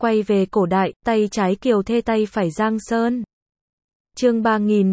Quay về cổ đại, tay trái Kiều Thê tay phải Giang Sơn. Chương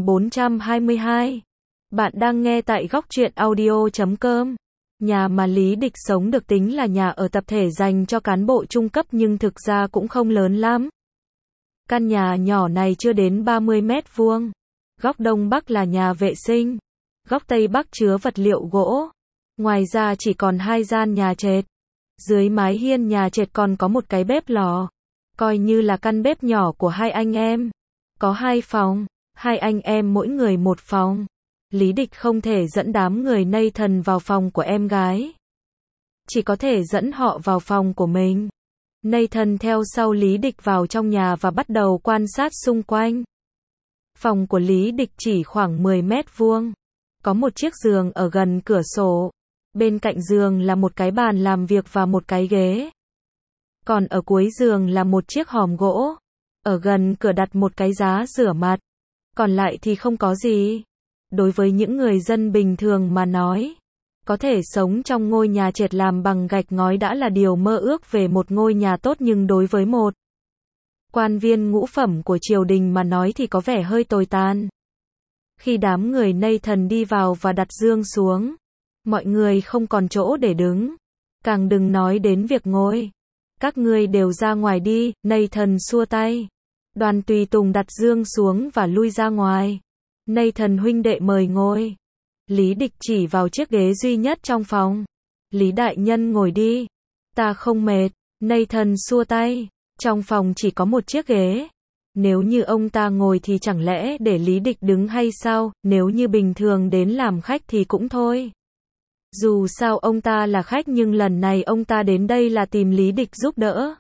3422. Bạn đang nghe tại góc truyện audio.com. Nhà mà Lý Địch sống được tính là nhà ở tập thể dành cho cán bộ trung cấp nhưng thực ra cũng không lớn lắm. Căn nhà nhỏ này chưa đến 30 mét vuông. Góc đông bắc là nhà vệ sinh. Góc tây bắc chứa vật liệu gỗ. Ngoài ra chỉ còn 2 gian nhà trệt. Dưới mái hiên nhà trệt còn có một cái bếp lò. Coi như là căn bếp nhỏ của 2 anh em. Có 2 phòng, 2 anh em mỗi người một phòng. Lý Địch không thể dẫn đám người Nathan vào phòng của em gái. Chỉ có thể dẫn họ vào phòng của mình. Nathan theo sau Lý Địch vào trong nhà và bắt đầu quan sát xung quanh. Phòng của Lý Địch chỉ khoảng 10 mét vuông. Có một chiếc giường ở gần cửa sổ. Bên cạnh giường là một cái bàn làm việc và một cái ghế. Còn ở cuối giường là một chiếc hòm gỗ. Ở gần cửa đặt một cái giá rửa mặt. Còn lại thì không có gì. Đối với những người dân bình thường mà nói, có thể sống trong ngôi nhà trệt làm bằng gạch ngói đã là điều mơ ước về một ngôi nhà tốt, nhưng đối với một quan viên ngũ phẩm của triều đình mà nói thì có vẻ hơi tồi tàn. Khi đám người Nathan đi vào và đặt giường xuống, mọi người không còn chỗ để đứng, càng đừng nói đến việc ngồi. Các ngươi đều ra ngoài đi, Nathan xua tay. Đoàn tùy tùng đặt giường xuống và lui ra ngoài. Nathan huynh đệ mời ngồi. Lý Địch chỉ vào chiếc ghế duy nhất trong phòng. Lý đại nhân ngồi đi. Ta không mệt. Nathan xua tay. Trong phòng chỉ có một chiếc ghế. Nếu như ông ta ngồi thì chẳng lẽ để Lý Địch đứng hay sao? Nếu như bình thường đến làm khách thì cũng thôi. Dù sao ông ta là khách, nhưng lần này ông ta đến đây là tìm Lý Địch giúp đỡ.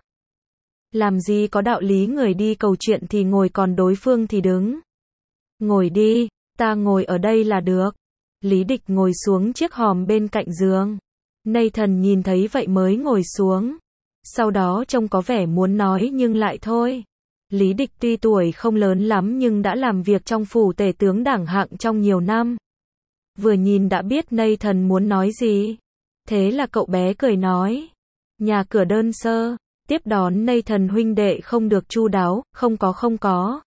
Làm gì có đạo lý người đi cầu chuyện thì ngồi còn đối phương thì đứng. Ngồi đi, ta ngồi ở đây là được. Lý Địch ngồi xuống chiếc hòm bên cạnh giường. Nathan nhìn thấy vậy mới ngồi xuống. Sau đó trông có vẻ muốn nói nhưng lại thôi. Lý Địch tuy tuổi không lớn lắm nhưng đã làm việc trong phủ tể tướng đẳng hạng trong nhiều năm. Vừa nhìn đã biết Nathan muốn nói gì. Thế là cậu bé cười nói. Nhà cửa đơn sơ. Tiếp đón Nathan huynh đệ không được chu đáo, không có.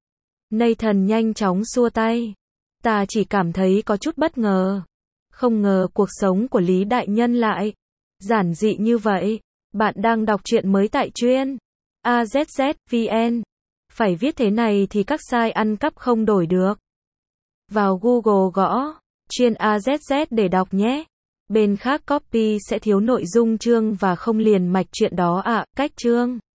Nathan nhanh chóng xua tay. Ta chỉ cảm thấy có chút bất ngờ. Không ngờ cuộc sống của Lý đại nhân lại giản dị như vậy. Bạn đang đọc truyện mới tại truyện AZZ.vn. Phải viết thế này thì các site ăn cắp không đổi được. Vào Google gõ truyện AZZ để đọc nhé. Bên khác copy sẽ thiếu nội dung chương và không liền mạch truyện đó ạ. Cách chương